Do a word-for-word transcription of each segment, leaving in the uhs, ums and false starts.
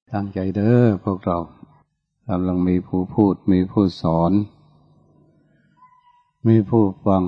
ตั้งใจเด้อพวกเรากำลังมีผู้พูดมีผู้สอนมีผู้ฟัง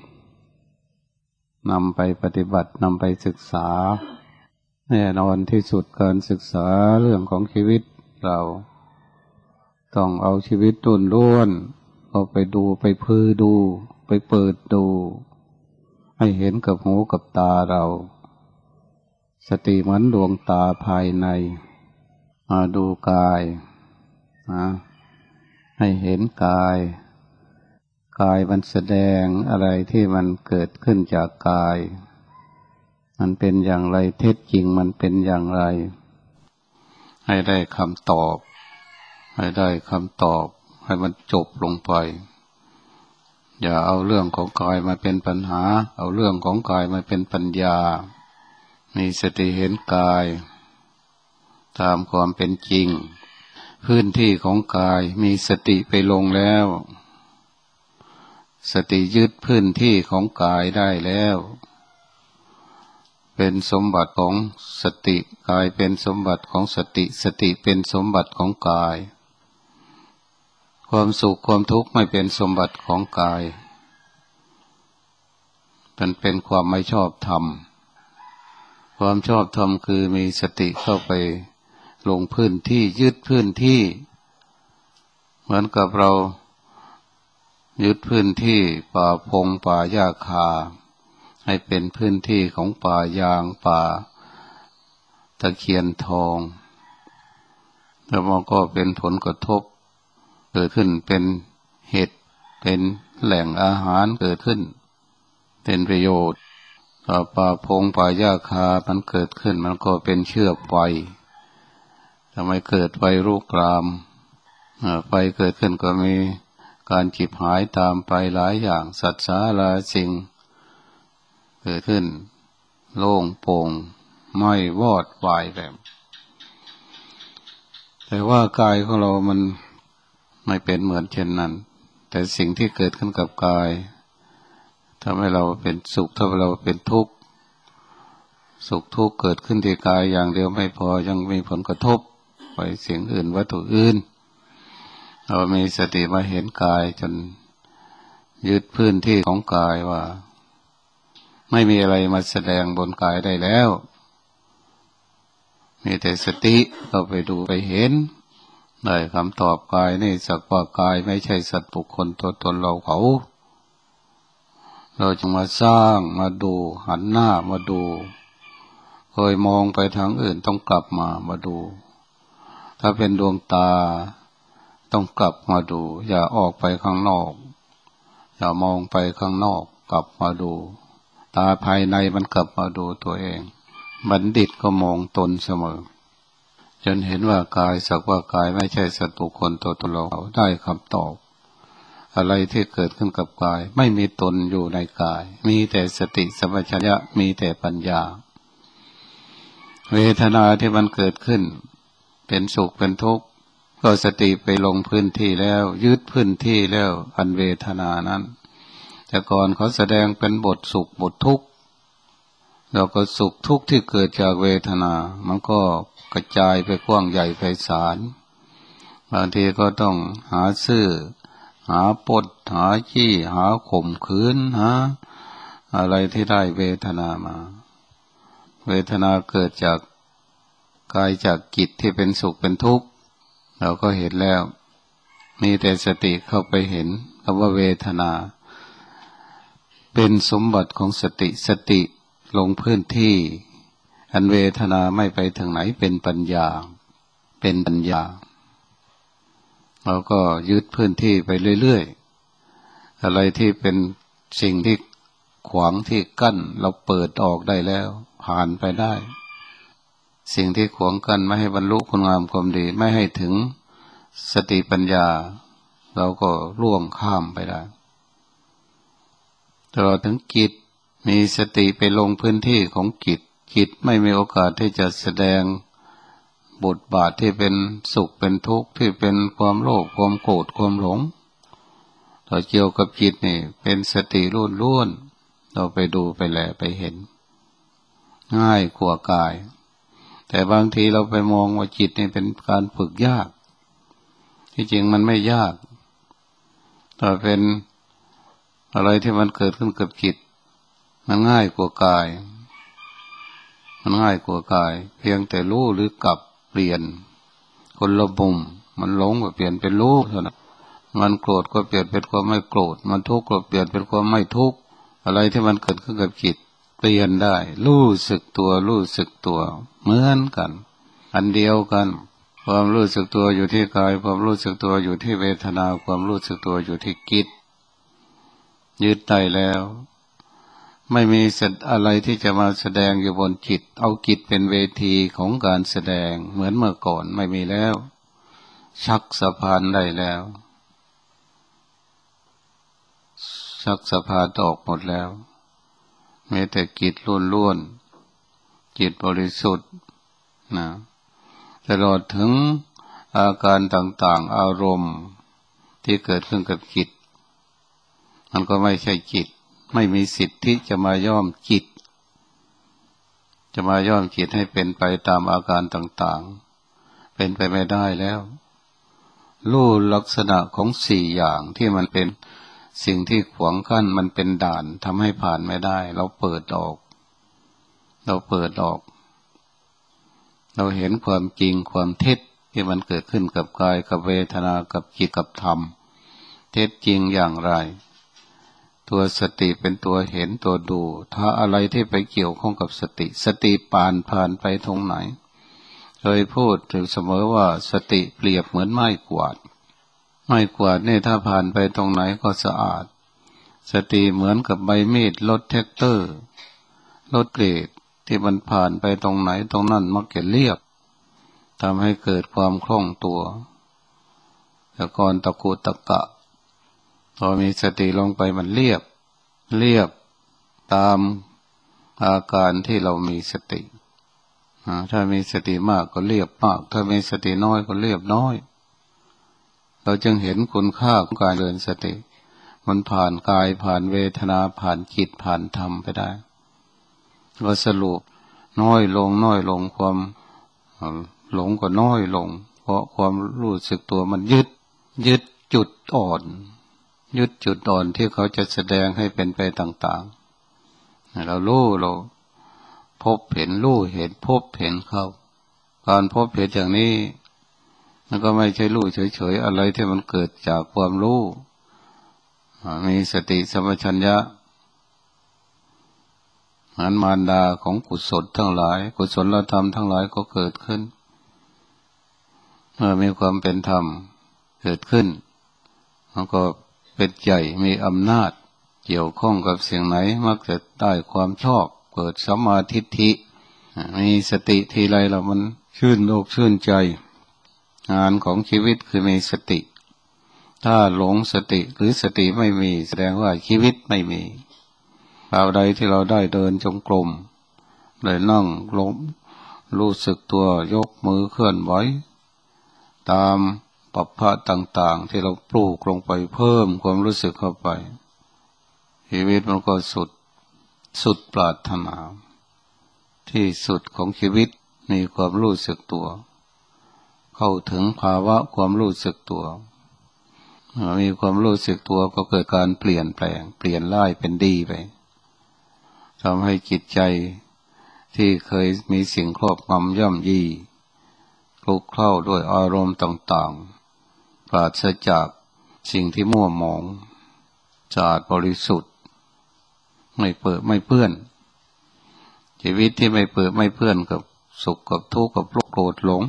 นำไปปฏิบัตินำไปศึกษาแน่นอนที่สุดการศึกษาเรื่องของชีวิตเราต้องเอาชีวิตตุนล้วนเอาไปดูไปพื้อดูไปเปิดดูให้เห็นกับหูกับตาเราสติเหมือนดวงตาภายในมาดูกายนะให้เห็นกายกายมันแสดงอะไรที่มันเกิดขึ้นจากกายมันเป็นอย่างไรเท็จจริงมันเป็นอย่างไรให้ได้คำตอบให้ได้คำตอบให้มันจบลงไปอย่าเอาเรื่องของกายมาเป็นปัญหาเอาเรื่องของกายมาเป็นปัญญามีสติเห็นกายตามความเป็นจริงพื้นที่ของกายมีสติไปลงแล้วสติยึดพื้นที่ของกายได้แล้วเป็นสมบัติของสติกายเป็นสมบัติของสติสติเป็นสมบัติของกายความสุขความทุกข์ไม่เป็นสมบัติของกายมันเป็นความไม่ชอบธรรมความชอบธรรมคือมีสติเข้าไปลงพื้นที่ยึดพื้นที่เหมือนกับเรายึดพื้นที่ป่าพงป่าหญ้าคาให้เป็นพื้นที่ของป่ายางป่าตะเคียนทองแล้วมันก็เป็นผลกระทบเกิดขึ้นเป็นเห็ดเป็นแหล่งอาหารเกิดขึ้นเป็นประโยชน์ถ้าป่าพงป่าหญ้าคามันเกิดขึ้นมันก็เป็นเชื้อไฟทำไมเกิดไฟลุกลามไฟเกิดขึ้นก็มีการจิบหายตามไปหลายอย่างสัตว์สาราสิ่งเกิดขึ้นโล่งโปร่งไม่วอดวายแบบแต่ว่ากายของเรามันไม่เป็นเหมือนเช่นนั้นแต่สิ่งที่เกิดขึ้นกับกายทำให้เราเป็นสุขทำให้เราเป็นทุกข์สุขทุกข์เกิดขึ้นที่กายอย่างเดียวไม่พอยังมีผลกระทบไปสิ่งอื่นวัตถุอื่นเรามีสติมาเห็นกายจนยึดพื้นที่ของกายว่าไม่มีอะไรมาแสดงบนกายได้แล้วมีแต่สติเราไปดูไปเห็นได้คำตอบกายนี่สักว่ากายไม่ใช่สัตว์บุคคลตัวตนเราเขาเราจึงมาสร้างมาดูหันหน้ามาดูเคยมองไปทางอื่นต้องกลับมามาดูถ้าเป็นดวงตาต้องกลับมาดูอย่าออกไปข้างนอกอย่ามองไปข้างนอกกลับมาดูตาภายในมันกลับมาดูตัวเองบัณฑิตก็มองตนเสมอจนเห็นว่ากายสักว่ากายไม่ใช่สัตว์บุคคลตัวตนเราได้คำตอบอะไรที่เกิดขึ้นกับกายไม่มีตนอยู่ในกายมีแต่สติสัมปชัญญะมีแต่ปัญญาเวทนาที่มันเกิดขึ้นเป็นสุขเป็นทุกข์ก็สติไปลงพื้นที่แล้วยึดพื้นที่แล้วอันเวทนานั้นแต่ก่อนเขาแสดงเป็นบทสุขบททุกข์แล้วก็สุขทุกข์ที่เกิดจากเวทนามันก็กระจายไปกว้างใหญ่ไพศาลบางทีก็ต้องหาซื่อหาปดหาขี้หาข่มขืนหาอะไรที่ได้เวทนามาเวทนาเกิดจากกายจากจิตที่เป็นสุขเป็นทุกข์เราก็เห็นแล้วมีแต่สติเข้าไปเห็นคำว่าเวทนาเป็นสมบัติของสติสติลงพื้นที่อันเวทนาไม่ไปทางไหนเป็นปัญญาเป็นปัญญาเราก็ยึดพื้นที่ไปเรื่อยๆอะไรที่เป็นสิ่งที่ขวางที่กั้นเราเปิดออกได้แล้วผ่านไปได้สิ่งที่ขวางกั้นไม่ให้บรรลุคุณงามความดีไม่ให้ถึงสติปัญญาเราก็ล่วงข้ามไปได้ตลอดถึงจิตมีสติไปลงพื้นที่ของจิตจิตไม่มีโอกาสที่จะแสดงบทบาทที่เป็นสุขเป็นทุกข์ที่เป็นความโลภความโกรธความหลงต่อเกี่ยวกับจิตนี่เป็นสติล้วนๆเราไปดูไปแลไปเห็นง่ายกว่ากายแต่บางทีเราไปมองว่าจิตนี่เป็นการฝึกยากที่จริงมันไม่ยากแต่เป็นอะไรที่มันเกิดขึ้นกับจิตมันง่ายกว่ากายมันง่ายกว่ากายเพียงแต่รู้หรือกลับเปลี่ยนคนละมุมมันหลงก็เปลี่ยนเป็นรู้เท่านั้นมันโกรธก็เปลี่ยนเป็นความไม่โกรธมันทุกข์ก็เปลี่ยนเป็นความไม่ทุกข์อะไรที่มันเกิดขึ้นกับจิตเปลี่ยนได้รู้สึกตัวรู้สึกตัวเหมือนกันอันเดียวกันความรู้สึกตัวอยู่ที่กายความรู้สึกตัวอยู่ที่เวทนาความรู้สึกตัวอยู่ที่จิตยึดได้แล้วไม่มีสัตว์อะไรที่จะมาแสดงอยู่บนจิตเอาจิตเป็นเวทีของการแสดงเหมือนเมื่อก่อนไม่มีแล้วชักสะพานได้แล้วชักสะพานออกหมดแล้วแม้แต่จิตล้วนๆจิตบริสุทธิ์นะตลอดถึงอาการต่างๆอารมณ์ที่เกิดขึ้นกับจิตมันก็ไม่ใช่จิตไม่มีสิทธิ์ที่จะมาย่อมจิตจะมาย่อมจิตให้เป็นไปตามอาการต่างๆเป็นไปไม่ได้แล้วรู้ลักษณะของสี่อย่างที่มันเป็นสิ่งที่ขวางกั้นมันเป็นด่านทำให้ผ่านไม่ได้เราเปิดออกเราเปิดออกเราเห็นความจริงความเท็จที่มันเกิดขึ้นกับกายกับเวทนากับจิตกับธรรมเท็จจริงอย่างไรตัวสติเป็นตัวเห็นตัวดูถ้าอะไรที่ไปเกี่ยวข้องกับสติสติผ่านผ่านไปตรงไหนเคยพูดถึงเสมอว่าสติเปรียบเหมือนไม้กวาดไม้กวาดนี่ถ้าผ่านไปตรงไหนก็สะอาดสติเหมือนกับใบมีดรถแท็กเตอร์รถเกรดที่มันผ่านไปตรงไหนตรงนั้นมักจะเรียบทำให้เกิดความคล่องตัวแต่ก่อนตะกุตะกะพอมีสติลงไปมันเรียบเรียบตามอาการที่เรามีสติถ้ามีสติมากก็เรียบมากถ้ามีสติน้อยก็เรียบน้อยเราจึงเห็นคุณค่าของการเดินสติมันผ่านกายผ่านเวทนาผ่านจิตผ่านธรรมไปได้ก็สรุปน้อยลงน้อยลงความหลงก็น้อยลงเพราะความรู้สึกตัวมันยึดยึดจุดอ่อนยึดจุดอ่อนที่เขาจะแสดงให้เป็นไปต่างๆเรารู้เราพบเห็นรู้เห็นพบเห็นเขาการพบเห็นอย่างนี้มันก็ไม่ใช่รู้เฉยๆอะไรที่มันเกิดจากความรู้มีสติสัมปชัญญะเหมือนมารดาของกุศลทั้งหลายกุศลธรรมทั้งหลายก็เกิดขึ้นเมื่อมีความเป็นธรรมเกิดขึ้นมันก็เป็นใหญ่มีอำนาจเกี่ยวข้องกับสิ่งไหนมักจะได้ความชอบเกิดสัมมาทิฏฐิมีสติทีไรเรามันชื่นอกชื่นใจงานของชีวิตคือมีสติถ้าหลงสติหรือสติไม่มีแสดงว่าชีวิตไม่มีคราวใดที่เราได้เดินจงกรมได้นั่งลงรู้สึกตัวยกมือเคลื่อนไหวตามปัปพะต่างๆที่เราปลูกลงไปเพิ่มความรู้สึกเข้าไปชีวิตมันก็สุดสุดปรารถนาที่สุดของชีวิตมีความรู้สึกตัวเข้าถึงภาวะความรู้สึกตัวมีความรู้สึกตัวก็เกิดการเปลี่ยนแปลงเปลี่ยนร้ายเป็นดีไปทำให้จิตใจที่เคยมีสิ่งครอบงำย่ำยีคลุกเคล้าด้วยอารมณ์ต่างๆปราศจากสิ่งที่มั่วหมองสะอาดบริสุทธิ์ไม่เปื้อนไม่เปื้อนชีวิตที่ไม่เปื้อนไม่เปื้อนกับสุขกับทุกข์กับโลภโกรธหลง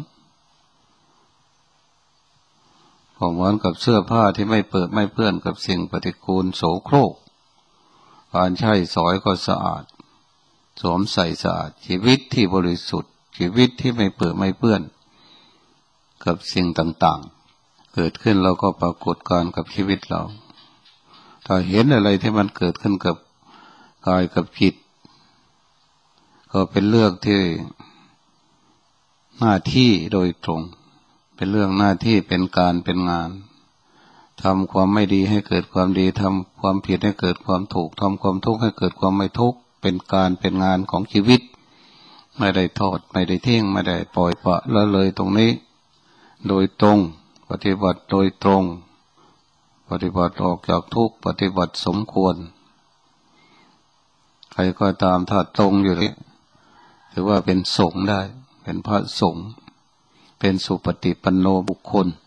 ก็เหมือนกับเสื้อผ้าที่ไม่เปื้อนไม่เปื้อนกับสิ่งปฏิกูลโสโครกการใช้สอยก็สะอาดสวมใส่สะอาดชีวิตที่บริสุทธิ์ชีวิตที่ไม่เปื้อนไม่เปื้อนกับสิ่งต่างๆเกิดขึ้นเราก็ปรากฏการกับชีวิตเราถ้าเห็นอะไรที่มันเกิดขึ้นกับกายกับจิตก็เป็นเรื่องที่หน้าที่โดยตรงเป็นเรื่องหน้าที่เป็นการเป็นงานทำความไม่ดีให้เกิดความดีทำความผิดให้เกิดความถูกทำความทุกข์ให้เกิดความไม่ทุกข์เป็นการเป็นงานของชีวิตไม่ได้ทอดไม่ได้ทิ้งไม่ได้ปล่อยปละละเลยตรงนี้โดยตรงปฏิบัติโดยตรงปฏิบัติออกจากทุกข์ปฏิบัติสมควรใครก็ตามถ้าตรงอยู่นี้ถือว่าเป็นสงฆ์ได้เป็นพระสงฆ์เป็นสุปฏิปันโนบุคคล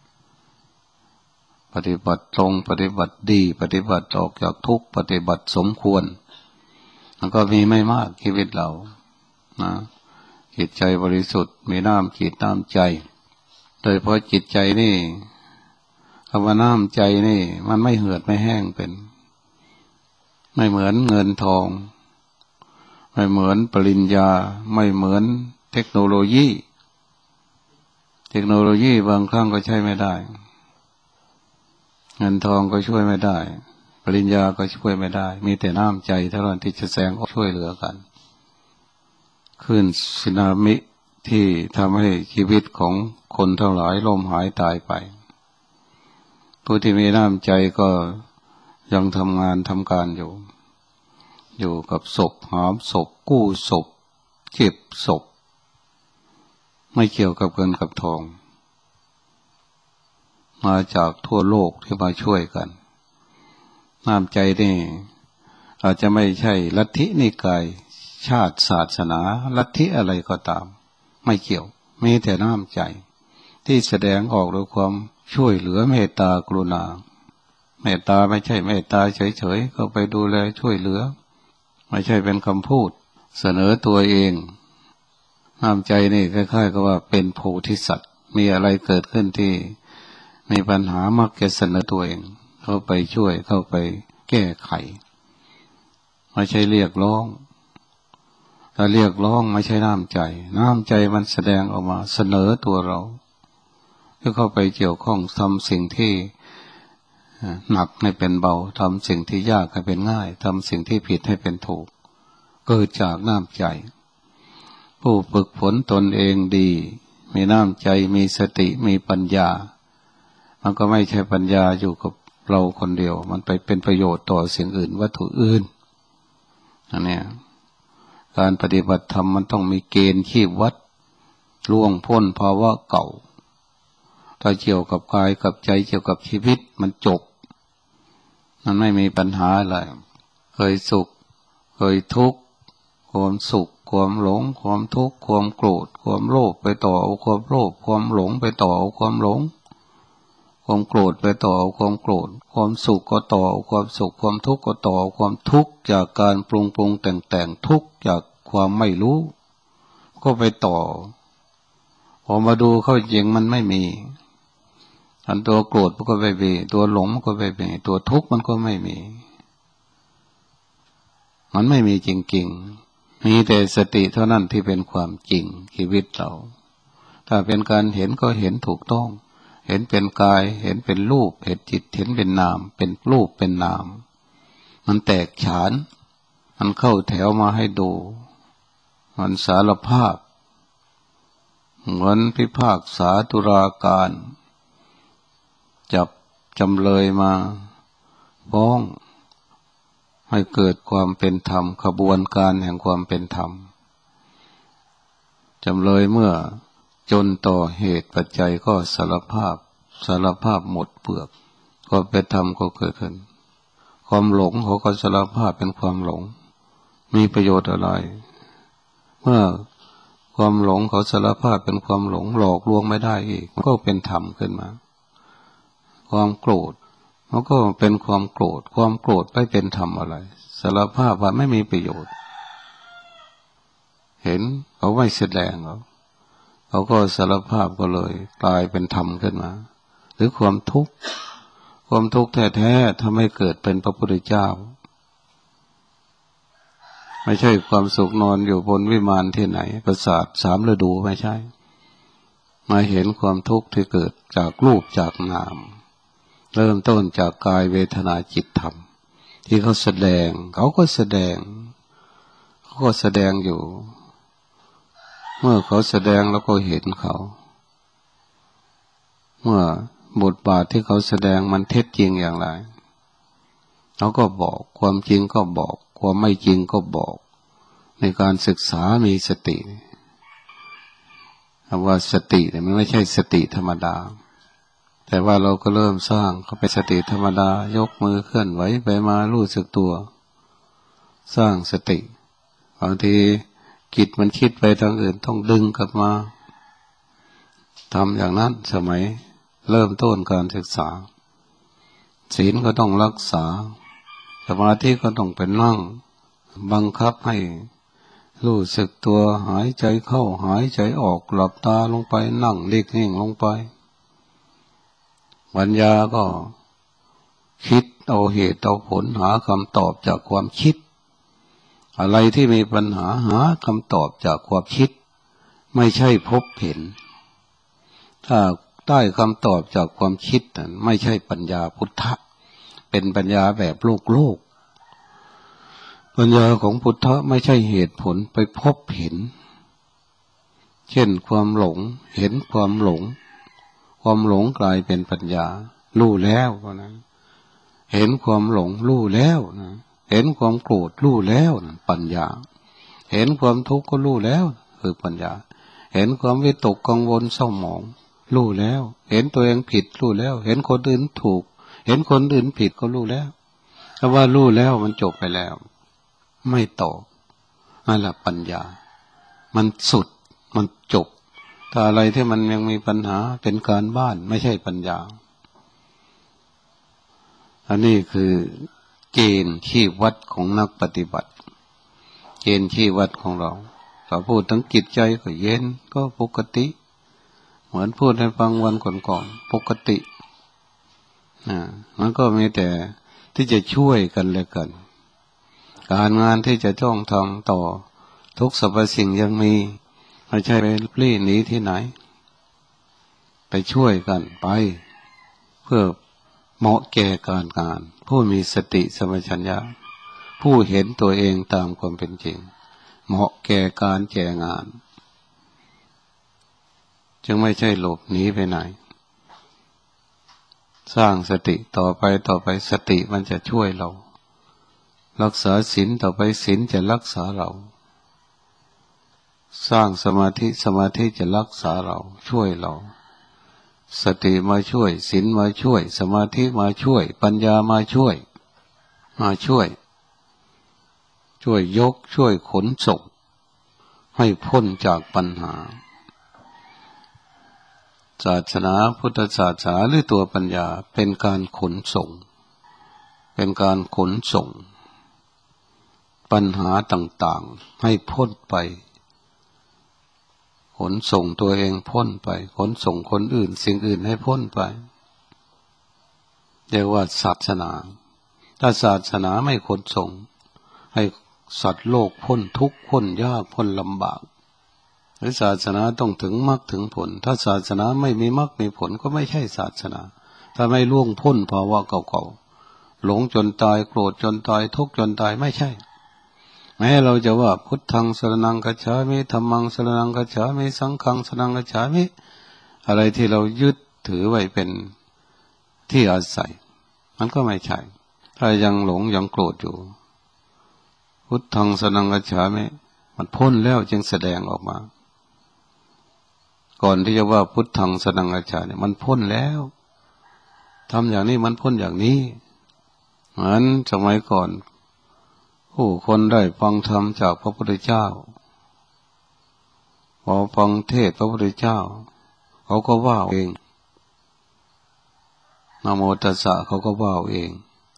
ปฏิบัติตรงปฏิบัติดีปฏิบัติออกจากทุกข์ปฏิบัติสมควรมันก็มีไม่มากชีวิตเรานะจิตใจบริสุทธิ์มีน้ำจิตน้ำใจโดยเพราะจิตใจนี่คำว่าน้ำใจนี่มันไม่เหือดไม่แห้งเป็นไม่เหมือนเงินทองไม่เหมือนปริญญาไม่เหมือนเทคโนโลยีเทคโนโลยีบางครั้งก็ใช้ไม่ได้เงินทองก็ช่วยไม่ได้ปริญญาก็ช่วยไม่ได้มีแต่น้ำใจเท่านั้นที่จะแสดงออกช่วยเหลือกันขึ้นสึนามิที่ทำให้ชีวิตของคนทั้งหลายล่มหายตายไปผู้ที่มีน้ำใจก็ยังทำงานทำการอยู่อยู่กับศพหามศพกู้ศพเก็บศพไม่เกี่ยวกับเงินกับทองมาจากทั่วโลกที่มาช่วยกันน้ำใจนี่อาจจะไม่ใช่ลัทธินิกายชาติศาสนาลัทธิอะไรก็ตามไม่เกี่ยวมีแต่น้ำใจที่แสดงออกด้วยความช่วยเหลือเมตตากรุณาเมตตาไม่ใช่เมตตาเฉยๆก็ไปดูแลช่วยเหลือไม่ใช่เป็นคำพูดเสนอตัวเองน้ำใจนี่คล้ายๆกับว่าเป็นโพธิสัตว์มีอะไรเกิดขึ้นที่มีปัญหามักจะเสนอตัวเองเข้าไปช่วยเข้าไปแก้ไขไม่ใช่เรียกร้องถ้าเรียกร้องไม่ใช่น้ำใจน้ำใจมันแสดงออกมาเสนอตัวเราเพื่อเข้าไปเกี่ยวข้องทำสิ่งที่หนักให้เป็นเบาทำสิ่งที่ยากให้เป็นง่ายทำสิ่งที่ผิดให้เป็นถูกเกิดจากน้ำใจผู้ฝึกฝนตนเองดีมีน้ำใจมีสติมีปัญญามันก็ไม่ใช่ปัญญาอยู่กับเราคนเดียวมันไปเป็นประโยชน์ต่อสิ่งอื่นวัตถุอื่นอันนี้การปฏิบัติธรรมมันต้องมีเกณฑ์ขีดวัดล่วงพ้นภาวะเก่าถ้าเกี่ยวกับกายกับใจเกี่ยวกับชีวิตมันจบมันไม่มีปัญหาอะไรเคยสุขเคยทุกข์ความสุขความหลงความทุกข์ความโกรธความโลภไปต่อเอาความโลภความหลงไปต่อเอาความหลงความโกรธไปต่อเอาความโกรธความสุขก็ต่อเอาความสุขความทุกข์ก็ต่อเอาความทุกข์จากการปรุงปรุงแต่งแต่งทุกข์จากความไม่รู้ก็ไปต่อพอมาดูเข้าจริงมันไม่มีอันตัวโกรธมันก็ไม่มีตัวหลงมันก็ไม่มีตัวทุกข์มันก็ไม่มีมันไม่มีจริงๆมีแต่สติเท่านั้นที่เป็นความจริงชีวิตเราถ้าเป็นการเห็นก็เห็นถูกต้องเห็นเป็นกายเห็นเป็นรูปเห็นจิตเห็นเป็นนามเป็นรูปเป็นนามมันแตกฉานมันเข้าแถวมาให้ดูมันสารภาพเหมือนพิพากษาตุลาการจับจำเลยมาฟ้องให้เกิดความเป็นธรรมขบวนการแห่งความเป็นธรรมจำเลยเมื่อจนต่อเหตุปัจจัยก็สารภาพสารภาพหมดเปลือกความเป็นธรรมก็เกิดขึ้นความหลงเขาก็สารภาพเป็นความหลงมีประโยชน์อะไรเมื่อความหลงเขาสารภาพเป็นความหลงหลอกลวงไม่ได้อีกมันก็เป็นธรรมขึ้นมาความโกรธมันก็เป็นความโกรธความโกรธไม่เป็นธรรมอะไรสารภาพว่าไม่มีประโยชน์เห็นเขาไม่แสดงเขาเขาก็สารภาพก็เลยกลายเป็นธรรมขึ้นมาหรือความทุกข์ความทุกข์แท้ๆทำให้เกิดเป็นพระพุทธเจ้าไม่ใช่ความสุขนอนอยู่บนวิมานที่ไหนปราสาทสามฤดูไม่ใช่มาเห็นความทุกข์ที่เกิดจากรูปจากนามเริ่มต้นจากกายเวทนาจิตธรรมที่เขาแสดงเขาก็แสดงเขาก็แสดงอยู่เมื่อเขาแสดงแล้วก็เห็นเขาเมื่อบทบาทที่เขาแสดงมันเท็จจริงอย่างไรเขาก็บอกความจริงก็บอกความไม่จริงก็บอกในการศึกษามีสติคำว่าสติเนี่ยมันไม่ใช่สติธรรมดาแต่ว่าเราก็เริ่มสร้างเขาเป็นสติธรรมดายกมือเคลื่อนไหวไปมารู้สึกตัวสร้างสติบางทีจิตมันคิดไปทางอื่นต้องดึงกลับมาทำอย่างนั้นสมัยเริ่มต้นการศึกษาศีลก็ต้องรักษาสมาธิก็ต้องเป็นนั่งบังคับให้รู้สึกตัวหายใจเข้าหายใจออกหลับตาลงไปนั่งเล็กนิ่งลงไปปัญญาก็คิดเอาเหตุเอาผลหาคำตอบจากความคิดอะไรที่มีปัญหาหาคำตอบจากความคิดไม่ใช่พบเห็นถ้าได้คำตอบจากความคิดนั้นไม่ใช่ปัญญาพุทธะเป็นปัญญาแบบโลกโลกปัญญาของพุทธะไม่ใช่เหตุผลไปพบเห็นเช่นความหลงเห็นความหลงความหลงกลายเป็นปัญญารู้แล้วเพราะนั้นเห็นความหลงรู้แล้วนะเห็นความโกรธรู้แล้วนะปัญญาเห็นความทุกข์ก็รู้แล้วคือปัญญาเห็นความวิตกกังวลเศร้าหมองรู้แล้วเห็นตัวเองผิดรู้แล้วเห็นคนอื่นถูกเห็นคนอื่นผิดก็รู้แล้วถ้าว่ารู้แล้วมันจบไปแล้วไม่ต่อนั่นแหละปัญญามันสุดมันจบถ้าอะไรที่มันยังมีปัญหาเป็นการบ้านไม่ใช่ปัญญาอันนี้คือเกณฑ์ที่วัดของนักปฏิบัติเกณฑ์ที่วัดของเราถ้าพูดถึงจิตใจก็เย็นก็ปกติเหมือนพูดให้ฟังวันก่อนๆปกติอ่ามันก็มีแต่ที่จะช่วยกันและกันการงานที่จะจ้องทำต่อทุกสรรพสิ่งยังมีไม่ใช่ไปปลี้หนีที่ไหนไปช่วยกันไปเพื่อเหมาะแก่การงานผู้มีสติสัมปชัญญะผู้เห็นตัวเองตามความเป็นจริงเหมาะแก่การแก่งานจึงไม่ใช่หลบหนีไปไหนสร้างสติต่อไปต่อไปสติมันจะช่วยเรารักษาศีลต่อไปศีลจะรักษาเราสร้างสมาธิสมาธิจะรักษาเราช่วยเราสติมาช่วยศีลมาช่วยสมาธิมาช่วยปัญญามาช่วยมาช่วยช่วยยกช่วยขนส่งให้พ้นจากปัญหาศาสนาพุทธศาสนาหรือตัวปัญญาเป็นการขนส่งเป็นการขนส่งปัญหาต่างๆให้พ้นไปขนส่งตัวเองพ้นไปขนส่งคนอื่นสิ่งอื่นให้พ้นไปเรียกว่าศาสนาถ้าศาสนาไม่ขนส่งให้สัตว์โลกพ้นทุกข์พ้นยากพ้นลำบากหรือศาสนาต้องถึงมรรคถึงผลถ้าศาสนาไม่มีมรรคมีผลก็ไม่ใช่ศาสนาถ้าไม่ล่วงพ้นภาวะเก่าๆหลงจนตายโกรธจนตายทุกข์จนตายไม่ใช่แม้เราจะว่าพุทธังสรณังคัจฉามิธัมมังสรณังคัจฉามิสังฆังสรณังคัจฉามิอะไรที่เรายึดถือไว้เป็นที่อาศัยมันก็ไม่ใช่ถ้ายังหลงยังโกรธอยู่พุทธังสรณังคัจฉามิมันพ้นแล้วจึงแสดงออกมาก่อนที่จะว่าพุทธังสรณังคัจฉามิมันพ้นแล้วทำอย่างนี้มันพ้นอย่างนี้เหมือนสมัยก่อนผู้คนได้ฟังธรรมจากพระพุทธเจ้าพอฟังเทศพระพุทธเจ้าเขาก็ว่าเองนะโมตัสสะเขาก็ว่าเอง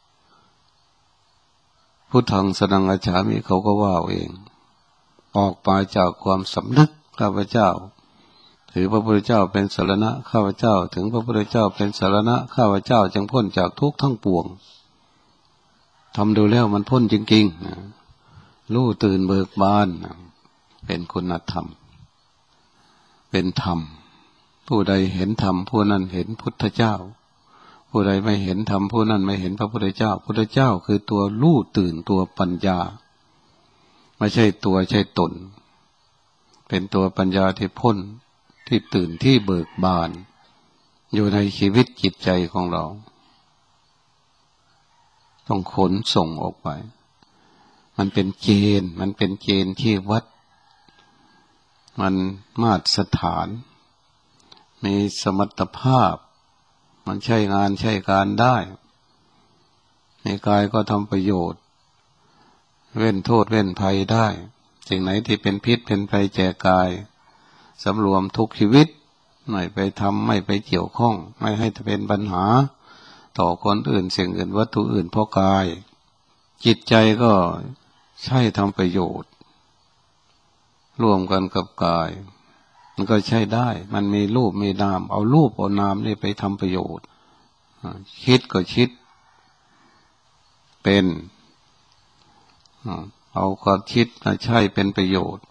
พุทธังสรณังคัจฉามิเขาก็ว่าเองออกมาจากความสำนึกข้าพเจ้าถือพระพุทธเจ้าเป็นสรณะข้าพเจ้าถึงพระพุทธเจ้าเป็นสรณะข้าพเจ้าจึงพ้นจากทุกข์ทั้งปวงทำดูแล้วมันพ้นจริงๆนะรู้ตื่นเบิกบานนะเป็นคุณธรรมเป็นธรรมผู้ใดเห็นธรรมผู้นั้นเห็นพุทธเจ้าผู้ใดไม่เห็นธรรมผู้นั้นไม่เห็นพระพุทธเจ้าพุทธเจ้าคือตัวรู้ตื่นตัวปัญญาไม่ใช่ตัวใช่ตนเป็นตัวปัญญาที่พ้นที่ตื่นที่เบิกบานอยู่ในชีวิตจิตใจของเราต้องขนส่งออกไป ไมมันเป็นเกณฑ์มันเป็นเกณฑ์ที่วัดมันมาตรฐานมีสมรรถภาพมันใช้งานใช้การได้ในกายก็ทำประโยชน์เว้นโทษเว้นภัยได้สิ่งไหนที่เป็นพิษเป็นภัยแก่กายสำรวมทุกชีวิตไม่ไปทำไม่ไปเกี่ยวข้องไม่ให้เป็นปัญหาต่อคนอื่นสิ่งอื่นวัตถุอื่นเพราะกายจิตใจก็ใช้ทำประโยชน์ร่วมกันกับกายมันก็ใช้ได้มันมีรูปมีนามเอารูปเอานามนี่ไปทำประโยชน์คิดก็คิดเป็นเอาความคิดมาใช้เป็นประโยชน์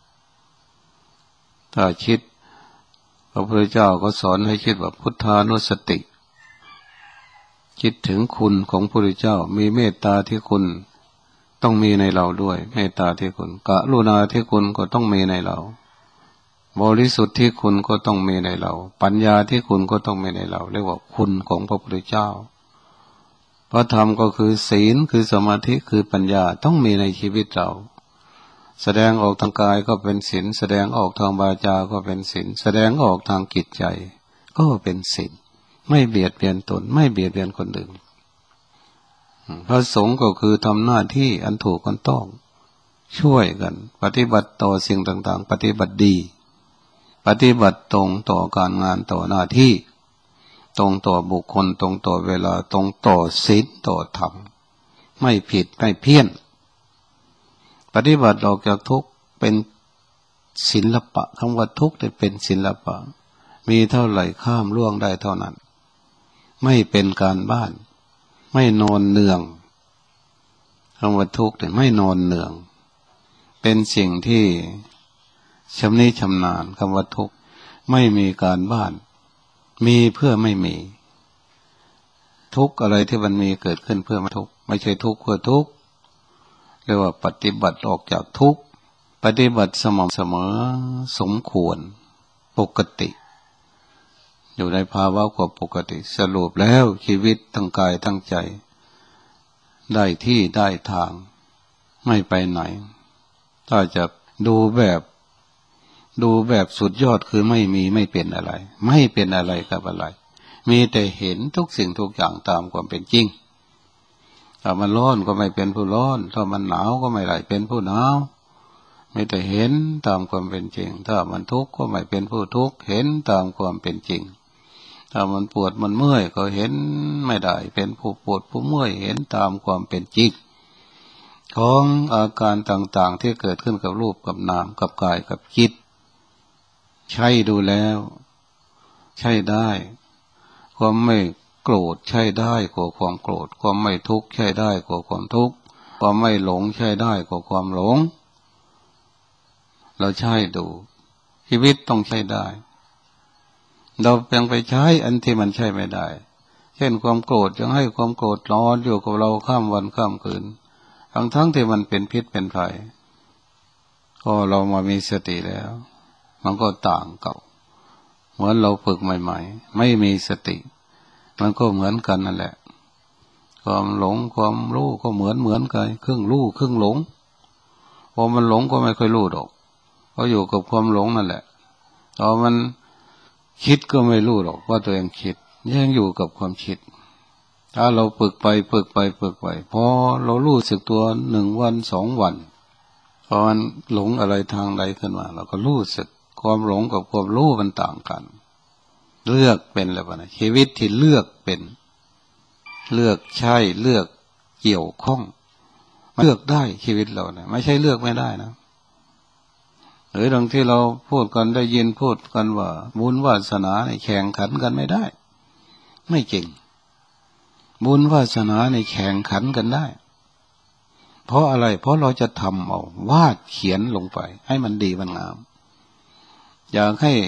ถ้าคิดพระพุทธเจ้าก็สอนให้คิดว่าพุทธานุสติคิดถึงคุณของพระพุทธเจ้ามีเมตตาที่คุณต้องมีในเราด้วยเมตตาที่คุณกรุณาที่คุณก็ต้องมีในเราบริสุทธิ์ที่คุณก็ต้องมีในเราปัญญาที่คุณก็ต้องมีในเราเรียกว่าคุณของพระพุทธเจ้าพระธรรมก็คือศีลคือสมาธิคือปัญญาต้องมีในชีวิตเราแสดงออกทางกายก็เป็นศีลแสดงออกทางวาจาก็เป็นศีลแสดงออกทางจิตใจก็เป็นศีลไม่เบียดเบียนตนไม่เบียดเบียนคนอื่นพระสงฆ์ก็คือทำหน้าที่อันถูกกันต้องช่วยกันปฏิบัติต่อสิ่งต่างๆปฏิบัติดีปฏิบัติตรงต่อการงานต่อหน้าที่ตรงต่อบุคคลตรงต่อเวลาตรงต่อศีลต่อธรรมไม่ผิดไม่เพี้ยนปฏิบัติออกจากทุกข์เป็นศิลปะคำว่าทุกข์ได้เป็นศิลปะมีเท่าไหร่ข้ามล่วงได้เท่านั้นไม่เป็นการบ้านไม่นอนเนืองคำว่าทุกข์เนี่ยไม่นอนเนืองเป็นสิ่งที่ชำนิชำนาญคำว่าทุกข์ไม่มีการบ้านมีเพื่อไม่มีทุกข์อะไรที่มันมีเกิดขึ้นเพื่อไม่ทุกข์ไม่ใช่ทุกข์เพื่อทุกข์เรียกว่าปฏิบัติออกจากทุกข์ปฏิบัติสม่ำเสมอสมควรปกติอยู่ในภาวะความปกติสรุปแล้วชีวิตทั้งกายทั้งใจได้ที่ได้ทางไม่ไปไหนถ้าจะดูแบบดูแบบสุดยอดคือไม่มีไม่เป็นอะไรไม่เป็นอะไรกับอะไรมีแต่เห็นทุกสิ่งทุกอย่างตามความเป็นจริงถ้ามันร้อนก็ไม่เป็นผู้ร้อนถ้ามันหนาวก็ไม่ได้เป็นผู้หนาวมีแต่เห็นตามความเป็นจริงถ้ามันทุกข์ก็ไม่เป็นผู้ทุกข์เห็นตามความเป็นจริงถ้ามันปวดมันเมื่อยก็เห็นไม่ได้เป็นผู้ปวดผู้เมื่อยเห็นตามความเป็นจริงของอาการต่างๆที่เกิดขึ้นกับรูปกับนามกับกายกับจิตใช่ดูแล้วใช่ได้ความไม่โกรธใช่ได้กว่าความโกรธความไม่ทุกข์ใช่ได้กว่าความทุกข์ความไม่หลงใช่ได้กว่าความหลงเราใช่ดูชีวิตต้องใช้ได้เราเพียงไปใช้อันที่มันใช่ไม่ได้เช่นความโกรธยังให้ความโกรธร้อนอยู่กับเราข้ามวันข้ามคืนทั้งทั้งที่มันเป็นพิษเป็นภัยก็เรามามีสติแล้วมันก็ต่างเก่าเหมือนเราฝึกใหม่ๆไม่มีสติมันก็เหมือนกันนั่นแหละความหลงความรู้ก็เหมือนเหมือนกันครึ่งรู้ครึ่งหลงพอมันหลงก็ไม่ค่อยรู้หรอกเพราะอยู่กับความหลงนั่นแหละพอมันคิดก็ไม่รู้หรอกว่าตัวเองคิดยังอยู่กับความคิดถ้าเราฝึกไปฝึกไปฝึกไปพอเรารู้สึกตัวหนึ่งวันสองวันพอมันหลงอะไรทางใดขึ้นมาเราก็รู้สึกความหลงกับความรู้มันต่างกันเลือกเป็นอะไรบ้างชีวิตที่เลือกเป็นเลือกใช่เลือกเกี่ยวข้องเลือกได้ชีวิตเราเนี่ยไม่ใช่เลือกไม่ได้นะหรือดังที่เราพูดกันได้ยินพูดกันว่าบุญวาสนาในแข่งขันกันไม่ได้ไม่จริงบุญวาสนาในแข่งขันกันได้เพราะอะไรเพราะเราจะทำเอาวาดเขียนลงไปให้มันดีมันงามอยากให้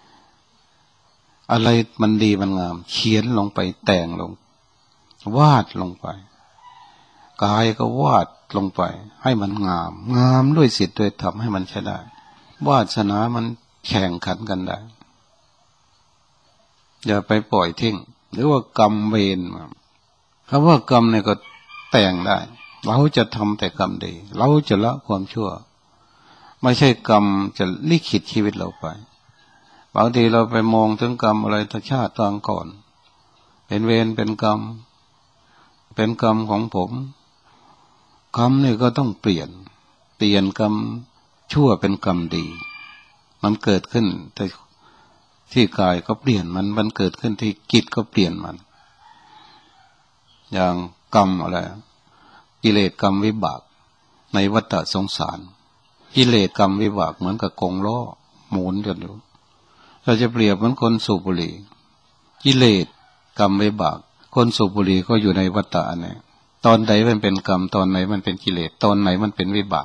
อะไรมันดีมันงามเขียนลงไปแต่งลงวาดลงไปกายก็วาดลงไปให้มันงามงามด้วยศีลด้วยธรรมให้มันใช้ได้วาสนามันแข่งขันกันได้อย่าไปปล่อยทิ้งหรือว่ากรรมเวรคำว่ากรรมเนี่ยก็แต่งได้เราจะทำแต่กรรมดีเราจะละความชั่วไม่ใช่กรรมจะลิขิตชีวิตเราไปบางทีเราไปมองถึงกรรมอะไรทชาติตางก่อนเป็นเวรเป็นกรรมเป็นกรรมของผมกรรมนี่ก็ต้องเปลี่ยนเปลี่ยนกรรมชั่วเป็นกรรมดีมันเกิดขึ้นแต่ที่กายก็เปลี่ยนมันมันเกิดขึ้นที่จิตก็เปลี่ยนมันอย่างกรรมอะไรกิเลสกรรมวิบากในวัฏสงสารกิเลสกรรมวิบากเหมือนกับกงล้อหมุนกันอยู่เราจะเปรียบเหมือนคนสูบบุหรี่กิเลสกรรมวิบากคนสูบบุหรี่ก็อยู่ในวัฏฏะเนี่ยตอนไหนมันเป็นกรรมตอนไหนมันเป็นกิเลสตอนไหนมันเป็นวิบาก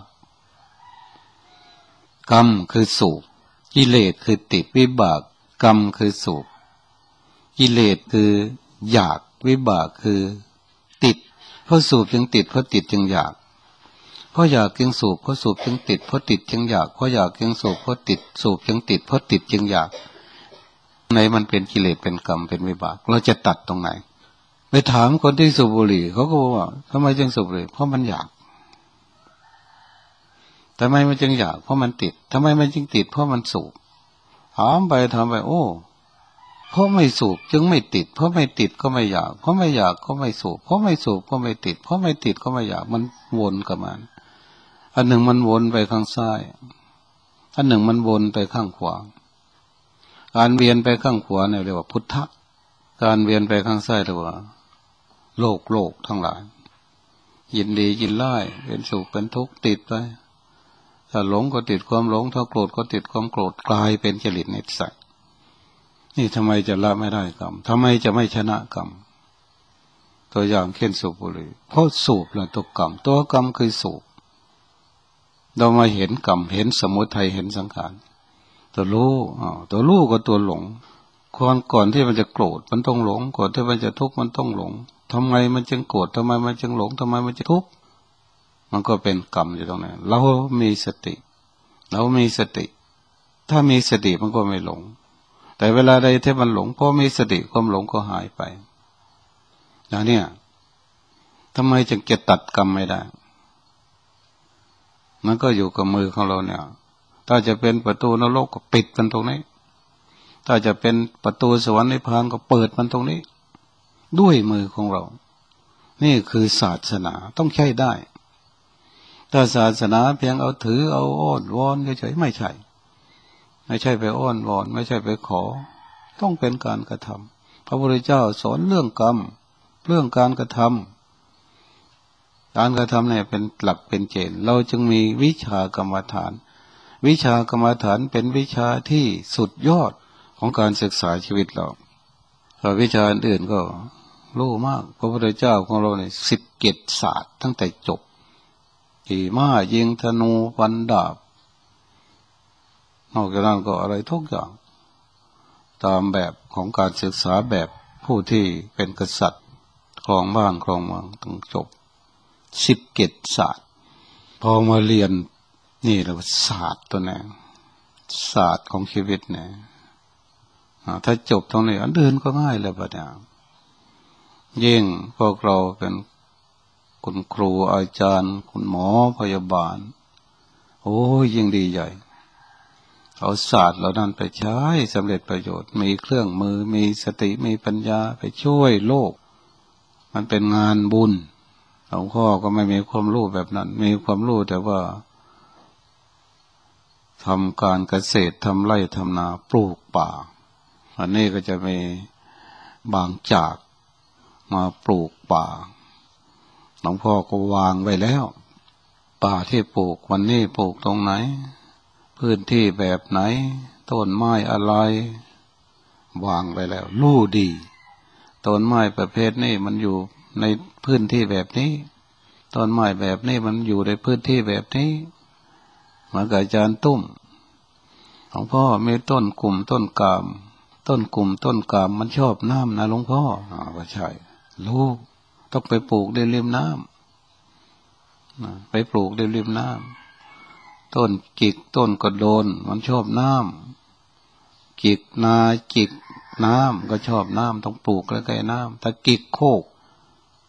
กรรมคือสูบกิเลสคือติดวิบากกรรมคือสูบกิเลสคืออยากวิบากคือติดเพราะสูบจึงติดเพราะติดจึงอยากเพราะอยากจึงสูบเพราะสูบจึงติดเพราะติดจึงอยากเพราะอยากจึงสูบเพราะติดสูบจึงติดเพราะติดจึงอยากไหนมันเป็นกิเลสเป็นกรรมเป็นวิบากเราจะตัดตรงไหนไปถามคนที่สูบบุหรี่เขาก็บอกว่าทำไมจึงสูบบุหรี่เพราะมันอยากทำไมมันจึงอยากเพราะมันติดทำไมมันจึงติดเพราะมันสูบถามไปถามไปโอ้เพราะไม่สูบจึงไม่ติดเพราะไม่ติดก็ไม่อยากเพราะไม่อยากก็ไม่สูบเพราะไม่สูบก็ไม่ติดเพราะไม่ติดก็ไม่อยากมันวนกับมันอันหนึ่งมันวนไปข้างซ้ายอันหนึ่งมันวนไปข้างขวาการเวียนไปข้างขวาเนี่ยเรียกว่าพุทธะการเวียนไปข้างซ้ายเรียกว่าโลกโลกทั้งหลายยินดียินไล่เป็นสุขเป็นทุกข์ติดไปถ้าหลงก็ติดความหลงถ้าโกรธก็ติดความโกรธกลายเป็นจริตนิสัยนี่ทำไมจะละไม่ได้กรรมทำไมจะไม่ชนะกรรมตัวอย่างเช่นสูบบุหรี่เพราะสูบแล้วตัวกรรมตัวกรรมคือสูบเรามาเห็นกรรมเห็นสมุทัยเห็นสังขารตัวรู้อ่าตัวรู้ก็ตัวหลงก่อนก่อนที่มันจะโกรธมันต้องหลงก่อนที่มันจะทุกข์มันต้องหลงทำไมมันจึงโกรธทำไมมันจึงหลงทำไมมันจะทุกข์มันก็เป็นกรรมอยู่ตรงนั้นเรามีสติเรามีสติถ้ามีสติมันก็ไม่หลงแต่เวลาใดที่มันหลงเพราะมีสติความหลงก็หายไปอย่างนี้ทำไมจึงจะตัดกรรมไม่ได้มันก็อยู่กับมือของเราเนี่ยถ้าจะเป็นประตูนรกก็ปิดมันตรงนี้ถ้าจะเป็นประตูสวรรค์นิพพานก็เปิดมันตรงนี้ด้วยมือของเรานี่คือศาสนาต้องใช้ได้ถ้าศาสนาเพียงเอาถือเอาอ้อนวอนเฉยๆไม่ใช่ไม่ใช่ไปอ้อนวอนไม่ใช่ไปขอต้องเป็นการกระทำพระพุทธเจ้าสอนเรื่องกรรมเรื่องการกระทำการกระทำเนี่ยเป็นหลักเป็นเกณฑ์เราจึงมีวิชากรรมฐานวิชากรรมฐานเป็นวิชาที่สุดยอดของการศึกษาชีวิตเราแต่วิชาอื่นก็รู้มากพระพุทธเจ้าของเราเนี่ยสิบเกตศาสตร์ตั้งแต่จบขี่ม้ายิงธนูฟันดาบนอกจากนั้นก็อะไรทุกอย่างตามแบบของการศึกษาแบบผู้ที่เป็นกษัตริย์ครองบ้านครองเมืองต้องจบสิบเกตศาสตร์พอมาเรียนนี่เราศาสตร์ตัวนี้ศาสตร์ของชีวิตเนี่ยถ้าจบตรงนี้อันเดินก็ง่ายเลยปะเนี่ยยิ่งพวกเราเป็นคุณครูอาจารย์คุณหมอพยาบาลโอ้ยยิ่งดีใหญ่เอาศาสตร์เหล่านั้นไปใช้สำเร็จประโยชน์มีเครื่องมือมีสติมีปัญญาไปช่วยโลกมันเป็นงานบุญหลวงพ่อก็ไม่มีความรู้แบบนั้นมีความรู้แต่ว่าทำการเกษตรทำไร่ทำนาปลูกป่าอันนี้ก็จะมีบางจากมาปลูกป่าหลวงพ่อก็วางไว้แล้วป่าที่ปลูกวันนี้ปลูกตรงไหนพื้นที่แบบไหนต้นไม้อะไรวางไว้แล้วรู้ดีต้นไม้ประเภทนี้มันอยู่ในพื้นที่แบบนี้ต้นไม้แบบนี้มันอยู่ในพื้นที่แบบนี้เหมือนกับอาจารย์ตุ้มหลวงพ่อมีต้นกลุ่มต้นกามต้นกลุ่มต้นกามมันชอบน้ำนะหลวงพ่ออ่าว่าใช่รู้ต้องไปปลูกในริมน้ำไปปลูกในริมน้ำต้นจิกต้นกระโดนมันชอบน้ำจิกนาจิกน้ำก็ชอบน้ำต้องปลูกใกล้ๆน้ำถ้าจิกโคก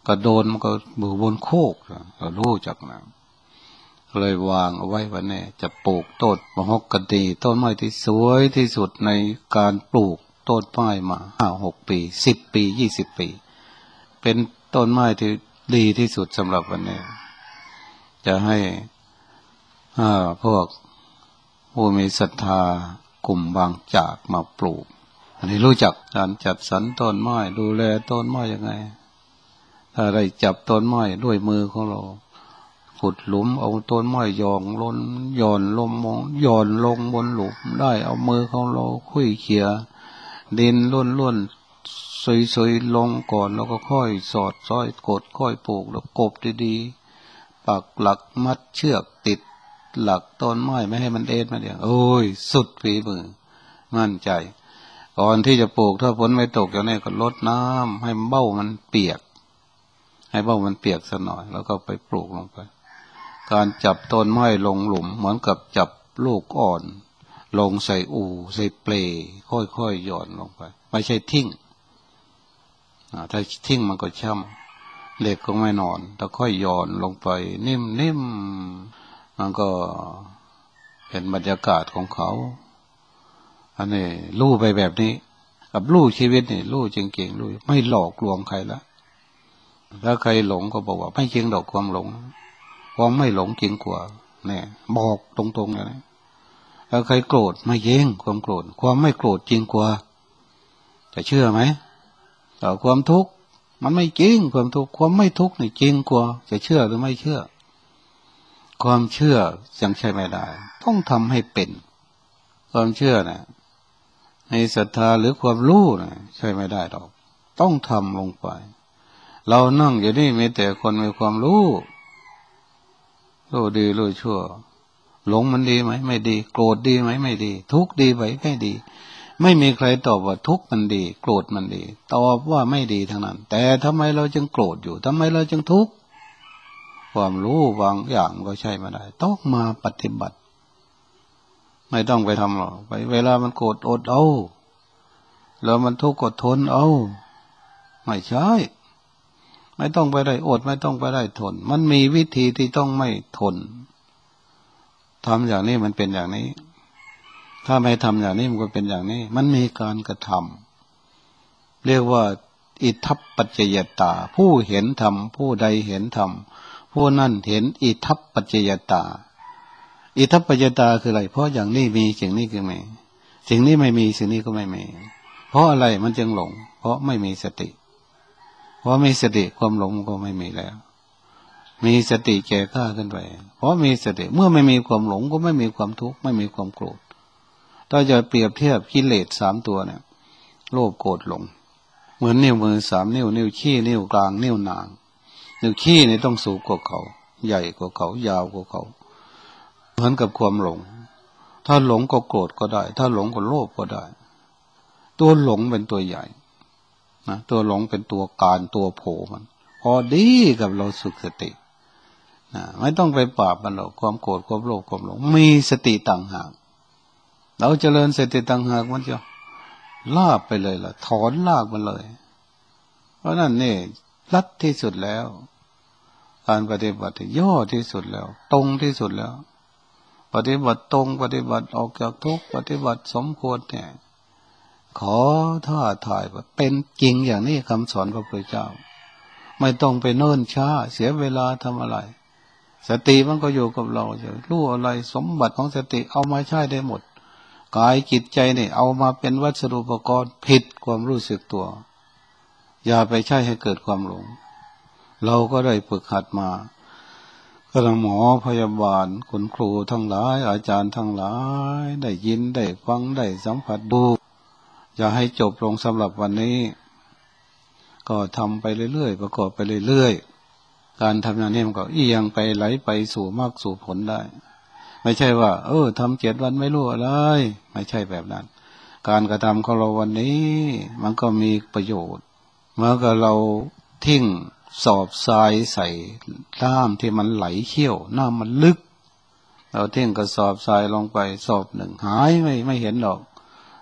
กระโดนมันก็มือบนโคกเรารู้จักนะเลยวางเอาไว้วันนี้จะปลูกต้นมะฮอกกานีต้นไม้ที่สวยที่สุดในการปลูกต้นไม้มาห้าหกปีสิบปียี่สิบปีเป็นต้นไม้ที่ดีที่สุดสำหรับวันนี้จะให้อ่าพวกผู้มีศรัทธากลุ่มบางจากมาปลูกอันนี้รู้จักการจัดสรรต้นไม้ดูแลต้นไม้ยังไงถ้าได้จับต้นไม้ด้วยมือของเราขุดหลุมเอาต้นไม้ยองล้นย่อนลงมองย่อนลงบนหลุมได้เอามือของเราคุยเขี่ยดินล้วนล้วนสวยๆลงก่อนแล้วก็ค่อยสอดซ้อยกดค่อยปลูกแล้วกบดีๆปักหลักมัดเชือกติดหลักต้นไม้ไม่ให้มันเอ็นมาเดี๋ยวโอ้ยสุดฝีมือมั่นใจก่อนที่จะปลูกถ้าฝนไม่ตกอย่างนี้ก็รดน้ำให้เบ้ามันเปียกให้เบ้ามันเปียกสักหน่อยแล้วก็ไปปลูกลงไปการจับต้นไม้ลงหลุมเหมือนกับจับลูกอ่อนลงใส่อู่ใส่เปลค่อยๆหย่อนลงไปไม่ใช่ทิ้งถ้าทิ้งมันก็ช้ำเหล็กก็ไม่นอนแต่ค่อยหย่อนลงไปนิ่มๆมันก็เป็นบรรยากาศของเขาอันนี้ลู่ไปแบบนี้กับลู่ชีวิตนี่ลู่จริงๆลู่ไม่หลอกลวงใครละถ้าใครหลงก็บอกว่าไม่จริงดอกความหลงความไม่หลงจริงกว่าเนี่ยบอกตรงๆเลยนะถ้าใครโกรธไม่เย้งความโกรธความไม่โกรธจริงกว่าจะเชื่อไหมแต่ความทุกข์มันไม่จริงความทุกข์ความไม่ทุกข์นี่จริงกว่าจะเชื่อหรือไม่เชื่อความเชื่อยังใช่ไม่ได้ต้องทำให้เป็นความเชื่อนะในศรัทธาหรือความรู้นะใช่ไม่ได้หรอกต้องทำลงไปเรานั่งอยู่นี่มีแต่คนมีความรู้รู้ดีรู้ชั่วหลงมันดีไหมไม่ดีโกรธดีไหมไม่ดีทุกข์ดีไหมไม่ดีไม่มีใครตอบว่าทุกข์มันดีโกรธมันดีตอบว่าไม่ดีทั้งนั้นแต่ทำไมเราจึงโกรธอยู่ทำไมเราจึงทุกข์ความรู้บางอย่างก็ใช่ไม่ได้ต้องมาปฏิบัติไม่ต้องไปทำหรอกไปเวลามันโกรธอดเอาแล้วมันทุกข์ก็ทนเอาไม่ใช่ไม่ต้องไปได้อดไม่ต้องไปได้ทนมันมีวิธีที่ต้องไม่ทนทำอย่างนี้มันเป็นอย่างนี้ถ้าไม่ทำอย่างนี้มันก็เป็นอย่างนี้มันมีการกระทำเรียกว่าอิทัปปัจจยตาผู้เห็นธรรมผู้ใดเห็นธรรมผู้นั้นเห็นอิทัปปัจจยตาอิทัปปัจจยตาคืออะไรเพราะอย่างนี้มีสิ่งนี้คือไม่สิ่งนี้ไม่มีสิ่งนี้ก็ไม่มีเพราะอะไรมันจึงหลงเพราะไม่มีสติเพราะมีสติความหลงก็ไม่มีแล้วมีสติแก่กล้าขึ้นไปเพราะมีสติเมื่อไม่มีความหลงก็ไม่มีความทุกข์ไม่มีความโกรธถ้าจะเปรียบเทียบกิเลสสามตัวเนี่ยโลภโกรธหลงเหมือนนิ้วมือสามนิ้วนิ้วชี้นิ้วกลางนิ้วนางนิ้วชี้นี่ต้องสูงกว่าเขาใหญ่กว่าเขายาวกว่าเขาเหมือนกับความหลงถ้าหลงก็โกรธก็ได้ถ้าหลงก็โลภก็ได้ตัวหลงเป็นตัวใหญ่นะตัวหลงเป็นตัวการตัวโผมันพอดีกับเราฝึกสตินะไม่ต้องไปปราบมันหรอกความโกรธความโลภความหลงมีสติต่างหากเราเจริญสติต่างหากมันจะลากไปเลยล่ะถอนลากมันเลยเพราะนั่นนี่ลัดที่สุดแล้วการปฏิบัติย่อที่สุดแล้วตรงที่สุดแล้วปฏิบัติตรงปฏิบัติออกจากทุกข์ปฏิบัติสมควรเนี่ยขอท่าถ่ายว่าเป็นจริงอย่างนี้คำสอนพระพุทธเจ้าไม่ต้องไปเนิ่นช้าเสียเวลาทำอะไรสติมันก็อยู่กับเราจะรู้อะไรสมบัติของสติเอามาใช้ได้หมดกายจิตใจนี่เอามาเป็นวัสดุอุปกรณ์ผิดความรู้สึกตัวอย่าไปใช้ให้เกิดความหลงเราก็ได้ฝึกหัดมาก็หมอพยาบาลคุณครูทั้งหลายอาจารย์ทั้งหลายได้ยินได้ฟังได้สัมผัสดูอย่าให้จบลงสำหรับวันนี้ก็ทำไปเรื่อยๆประกอบไปเรื่อยๆการทำอย่างนี้มันก็เอียงไปไหลไปสู่มรรคสู่ผลได้ไม่ใช่ว่าเออทำเจ็ดวันไม่รู้อะไรไม่ใช่แบบนั้นการกระทำของเราวันนี้มันก็มีประโยชน์เมื่อก็เราทิ้งสอบทรายใส่น้ำที่มันไหลเชี่ยวน้ำมันลึกเราทิ้งกระสอบทรายลงไปสอบหนึ่งหายไม่ไม่เห็นหรอก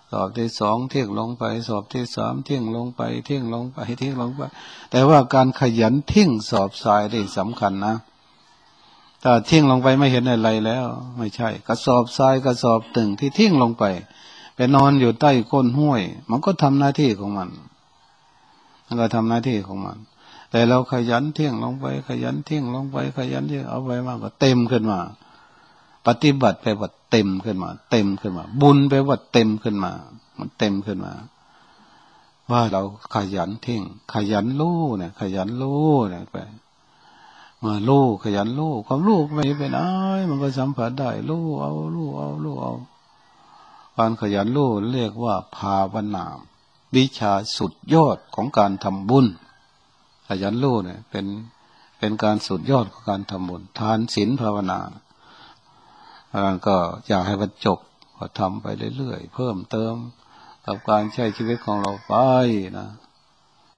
สอบที่สองเที่ยงลงไปสอบที่สามเที่ยงลงไปเที่ยงลงไปเที่ยงลงไปแต่ว่าการขยันเที่ยงสอบทรายได้สำคัญนะถ้าเที่ยงลงไปไม่เห็นอะไรแล้วไม่ใช่กระสอบทรายกระสอบตึงที่เที่ยงลงไปไปนอนอยู่ใต้ก้นห้วยมันก็ทำหน้าที่ของมันมันก็ทำหน้าที่ของมันแต่เราขยันเที่ยงลงไปขยันเที่ยงลงไปขยันเที่ยงเอาไปมากก็เต็มขึ้นมาปฏิบัติไปว่าเต็มขึ้นมาเต็มขึ้นมาบุญไปว่าเต็มขึ้นมามันเต็มขึ้นมาว่าเราขยันเที่ยงขยันรู้เนี่ยขยันรู้เนี่ยไปมารู้ขยันรู้ความรู้ไม่เป็นไรมันก็สัมผัสได้รู้เอารู้เอารู้เอาการขยันรู้เรียกว่าภาวนาวิชาสุดยอดของการทำบุญขยันรู้เนี่ยเป็นเป็นการสุดยอดของการทำบุญทานศีลภาวนาก็อยากให้มันจบก็ทำไปเรื่อยๆเพิ่มเติมกับการใช้ชีวิตของเราไปนะ